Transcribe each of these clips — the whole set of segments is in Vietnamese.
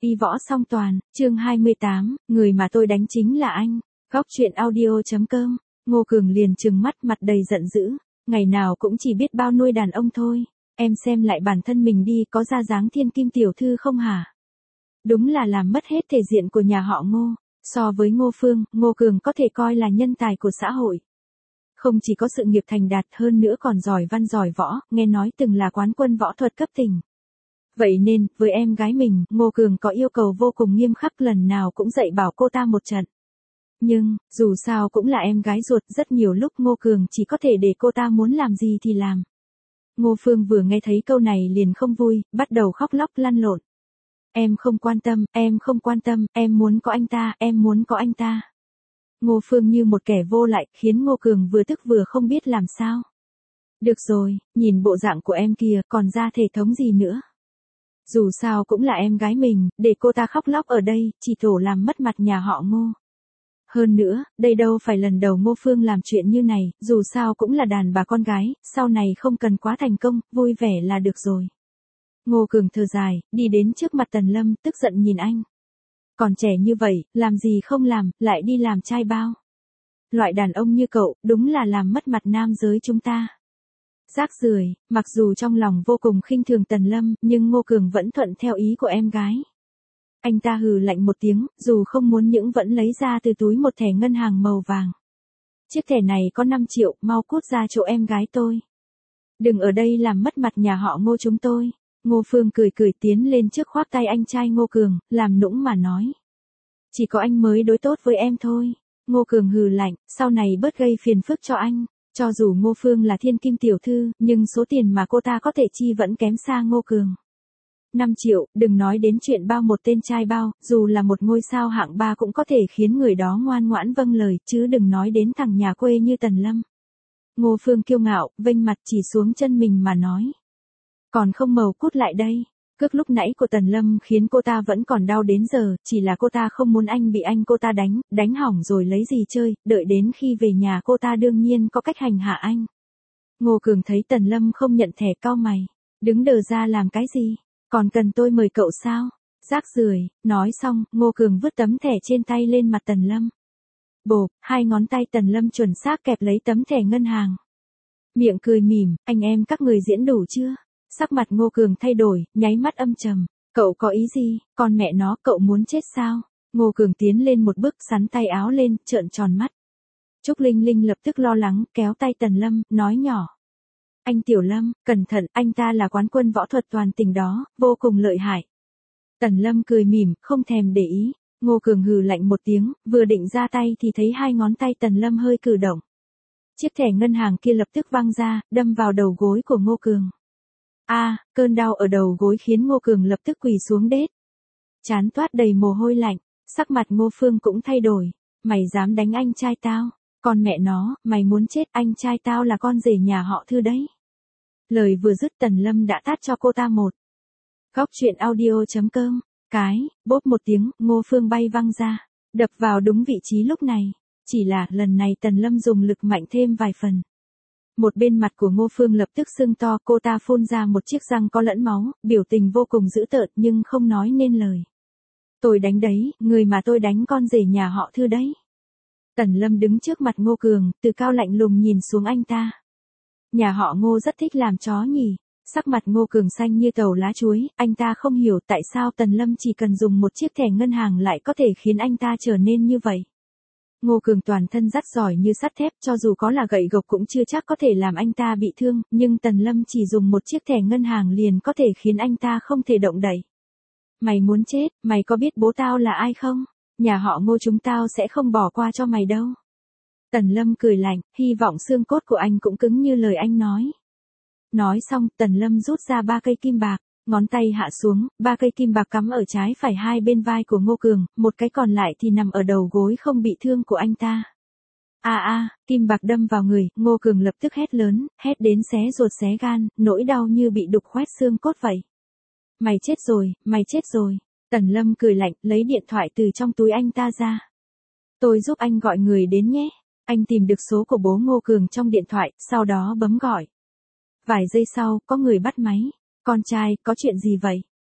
Y võ song toàn, chương 28, người mà tôi đánh chính là anh. Góc truyện audio.com. Ngô Cường liền trừng mắt mặt đầy giận dữ. Ngày nào cũng chỉ biết bao nuôi đàn ông thôi. Em xem lại bản thân mình đi, có ra dáng thiên kim tiểu thư không hả? Đúng là làm mất hết thể diện của nhà họ Ngô. So với Ngô Phương, Ngô Cường có thể coi là nhân tài của xã hội. Không chỉ có sự nghiệp thành đạt, hơn nữa còn giỏi văn giỏi võ, nghe nói từng là quán quân võ thuật cấp tỉnh. Vậy nên, với em gái mình, Ngô Cường có yêu cầu vô cùng nghiêm khắc, lần nào cũng dạy bảo cô ta một trận. Nhưng, dù sao cũng là em gái ruột, rất nhiều lúc Ngô Cường chỉ có thể để cô ta muốn làm gì thì làm. Ngô Phương vừa nghe thấy câu này liền không vui, bắt đầu khóc lóc lăn lộn. Em không quan tâm, em không quan tâm, em muốn có anh ta, em muốn có anh ta. Ngô Phương như một kẻ vô lại, khiến Ngô Cường vừa tức vừa không biết làm sao. Được rồi, nhìn bộ dạng của em kìa, còn ra thể thống gì nữa. Dù sao cũng là em gái mình, để cô ta khóc lóc ở đây, chỉ tổ làm mất mặt nhà họ Ngô. Hơn nữa, đây đâu phải lần đầu Ngô Phương làm chuyện như này, dù sao cũng là đàn bà con gái, sau này không cần quá thành công, vui vẻ là được rồi. Ngô Cường thở dài, đi đến trước mặt Tần Lâm, tức giận nhìn anh. Còn trẻ như vậy, làm gì không làm, lại đi làm trai bao. Loại đàn ông như cậu, đúng là làm mất mặt nam giới chúng ta. Rác rưởi. Mặc dù trong lòng vô cùng khinh thường Tần Lâm, nhưng Ngô Cường vẫn thuận theo ý của em gái. Anh ta hừ lạnh một tiếng, dù không muốn nhưng vẫn lấy ra từ túi một thẻ ngân hàng màu vàng. Chiếc thẻ này có 5 triệu, mau cút ra chỗ em gái tôi. Đừng ở đây làm mất mặt nhà họ Ngô chúng tôi. Ngô Phương cười cười tiến lên trước khoác tay anh trai Ngô Cường, làm nũng mà nói. Chỉ có anh mới đối tốt với em thôi. Ngô Cường hừ lạnh, sau này bớt gây phiền phức cho anh. Cho dù Ngô Phương là thiên kim tiểu thư, nhưng số tiền mà cô ta có thể chi vẫn kém xa Ngô Cường. 5 triệu, đừng nói đến chuyện bao một tên trai bao, dù là một ngôi sao hạng 3 cũng có thể khiến người đó ngoan ngoãn vâng lời, chứ đừng nói đến thằng nhà quê như Tần Lâm. Ngô Phương kiêu ngạo, vênh mặt chỉ xuống chân mình mà nói. Còn không màu cút lại đây. Cước lúc nãy của Tần Lâm khiến cô ta vẫn còn đau đến giờ, chỉ là cô ta không muốn anh bị anh cô ta đánh hỏng rồi lấy gì chơi, đợi đến khi về nhà cô ta đương nhiên có cách hành hạ anh. Ngô Cường thấy Tần Lâm không nhận thẻ, cau mày. Đứng đờ ra làm cái gì? Còn cần tôi mời cậu sao? Rác rưởi. Nói xong, Ngô Cường vứt tấm thẻ trên tay lên mặt Tần Lâm. Bộp, hai ngón tay Tần Lâm chuẩn xác kẹp lấy tấm thẻ ngân hàng. Miệng cười mỉm, anh em các người diễn đủ chưa? Sắc mặt Ngô Cường thay đổi, nháy mắt âm trầm. Cậu có ý gì? Con mẹ nó, cậu muốn chết sao? Ngô Cường tiến lên một bước, xắn tay áo lên, trợn tròn mắt. Trúc Linh Linh lập tức lo lắng, kéo tay Tần Lâm, nói nhỏ. Anh Tiểu Lâm, cẩn thận, anh ta là quán quân võ thuật toàn tỉnh đó, vô cùng lợi hại. Tần Lâm cười mỉm, không thèm để ý. Ngô Cường hừ lạnh một tiếng, vừa định ra tay thì thấy hai ngón tay Tần Lâm hơi cử động. Chiếc thẻ ngân hàng kia lập tức văng ra, đâm vào đầu gối của Ngô Cường. Cơn đau ở đầu gối khiến Ngô Cường lập tức quỳ xuống đết. Trán toát đầy mồ hôi lạnh, sắc mặt Ngô Phương cũng thay đổi. Mày dám đánh anh trai tao? Con mẹ nó, mày muốn chết, anh trai tao là con rể nhà họ Thư đấy. Lời vừa dứt Tần Lâm đã tát cho cô ta một. Góc truyện audio.com. Bốp một tiếng, Ngô Phương bay văng ra, đập vào đúng vị trí lúc này. Chỉ là, lần này Tần Lâm dùng lực mạnh thêm vài phần. Một bên mặt của Ngô Phương lập tức sưng to, cô ta phun ra một chiếc răng có lẫn máu, biểu tình vô cùng dữ tợn nhưng không nói nên lời. Tôi đánh đấy, người mà tôi đánh con rể nhà họ Thư đấy. Tần Lâm đứng trước mặt Ngô Cường, từ cao lạnh lùng nhìn xuống anh ta. Nhà họ Ngô rất thích làm chó nhỉ. Sắc mặt Ngô Cường xanh như tàu lá chuối, anh ta không hiểu tại sao Tần Lâm chỉ cần dùng một chiếc thẻ ngân hàng lại có thể khiến anh ta trở nên như vậy. Ngô Cường toàn thân rắt giỏi như sắt thép, cho dù có là gậy gộc cũng chưa chắc có thể làm anh ta bị thương, nhưng Tần Lâm chỉ dùng một chiếc thẻ ngân hàng liền có thể khiến anh ta không thể động đậy. Mày muốn chết, mày có biết bố tao là ai không? Nhà họ Ngô chúng tao sẽ không bỏ qua cho mày đâu. Tần Lâm cười lạnh, hy vọng xương cốt của anh cũng cứng như lời anh nói. Nói xong, Tần Lâm rút ra 3 cây kim bạc, ngón tay hạ xuống, 3 cây kim bạc cắm ở trái phải hai bên vai của Ngô Cường, một cái còn lại thì nằm ở đầu gối không bị thương của anh ta. Kim bạc đâm vào người, Ngô Cường lập tức hét lớn, hét đến xé ruột xé gan, nỗi đau như bị đục khoét xương cốt vậy. Mày chết rồi, mày chết rồi. Tần Lâm cười lạnh, lấy điện thoại từ trong túi anh ta ra. Tôi giúp anh gọi người đến nhé. Anh tìm được số của bố Ngô Cường trong điện thoại, sau đó bấm gọi. Vài giây sau, có người bắt máy. Con trai, có chuyện gì vậy?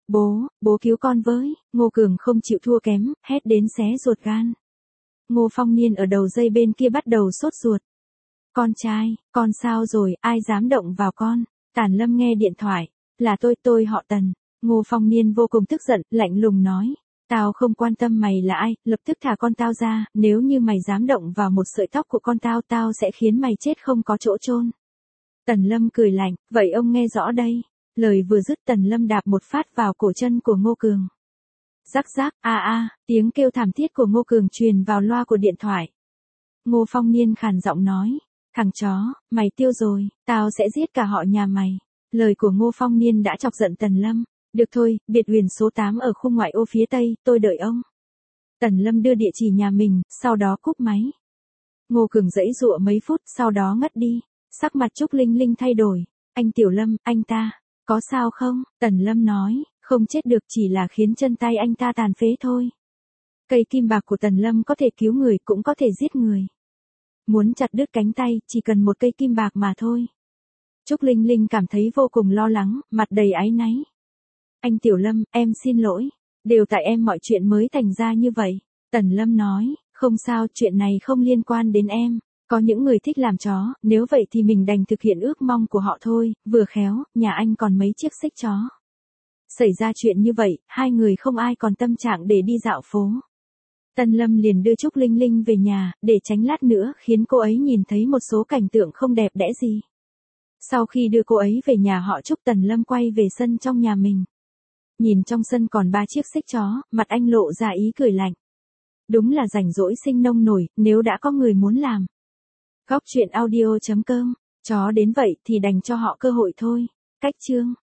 Bố cứu con với, Ngô Cường không chịu thua kém, hét đến xé ruột gan. Ngô Phong Niên ở đầu dây bên kia bắt đầu sốt ruột. Con trai, con sao rồi, ai dám động vào con? Tản Lâm nghe điện thoại, là tôi họ Tần. Ngô Phong Niên vô cùng tức giận, lạnh lùng nói. Tao không quan tâm mày là ai, lập tức thả con tao ra, nếu như mày dám động vào một sợi tóc của con tao, tao sẽ khiến mày chết không có chỗ chôn. Tần Lâm cười lạnh, vậy ông nghe rõ đây. Lời vừa dứt Tần Lâm đạp một phát vào cổ chân của Ngô Cường. Rắc rắc, tiếng kêu thảm thiết của Ngô Cường truyền vào loa của điện thoại. Ngô Phong Niên khàn giọng nói, thằng chó, mày tiêu rồi, tao sẽ giết cả họ nhà mày. Lời của Ngô Phong Niên đã chọc giận Tần Lâm. Được thôi, biệt huyền số 8 ở khu ngoại ô phía tây, tôi đợi ông. Tần Lâm đưa địa chỉ nhà mình, sau đó cúp máy. Ngô Cường giãy giụa mấy phút, sau đó ngất đi. Sắc mặt Trúc Linh Linh thay đổi. Anh Tiểu Lâm, anh ta, có sao không? Tần Lâm nói, không chết được, chỉ là khiến chân tay anh ta tàn phế thôi. Cây kim bạc của Tần Lâm có thể cứu người cũng có thể giết người. Muốn chặt đứt cánh tay, chỉ cần một cây kim bạc mà thôi. Trúc Linh Linh cảm thấy vô cùng lo lắng, mặt đầy áy náy. Anh Tiểu Lâm, em xin lỗi. Đều tại em mọi chuyện mới thành ra như vậy. Tần Lâm nói, không sao, chuyện này không liên quan đến em. Có những người thích làm chó, nếu vậy thì mình đành thực hiện ước mong của họ thôi, vừa khéo, nhà anh còn mấy chiếc xích chó. Xảy ra chuyện như vậy, hai người không ai còn tâm trạng để đi dạo phố. Tần Lâm liền đưa Trúc Linh Linh về nhà, để tránh lát nữa khiến cô ấy nhìn thấy một số cảnh tượng không đẹp đẽ gì. Sau khi đưa cô ấy về nhà họ Trúc, Tần Lâm quay về sân trong nhà mình. Nhìn trong sân còn 3 chiếc xích chó, mặt anh lộ ra ý cười lạnh. Đúng là rảnh rỗi sinh nông nổi, nếu đã có người muốn làm. Góc truyện audio.com, chó đến vậy thì đành cho họ cơ hội thôi. Cách chương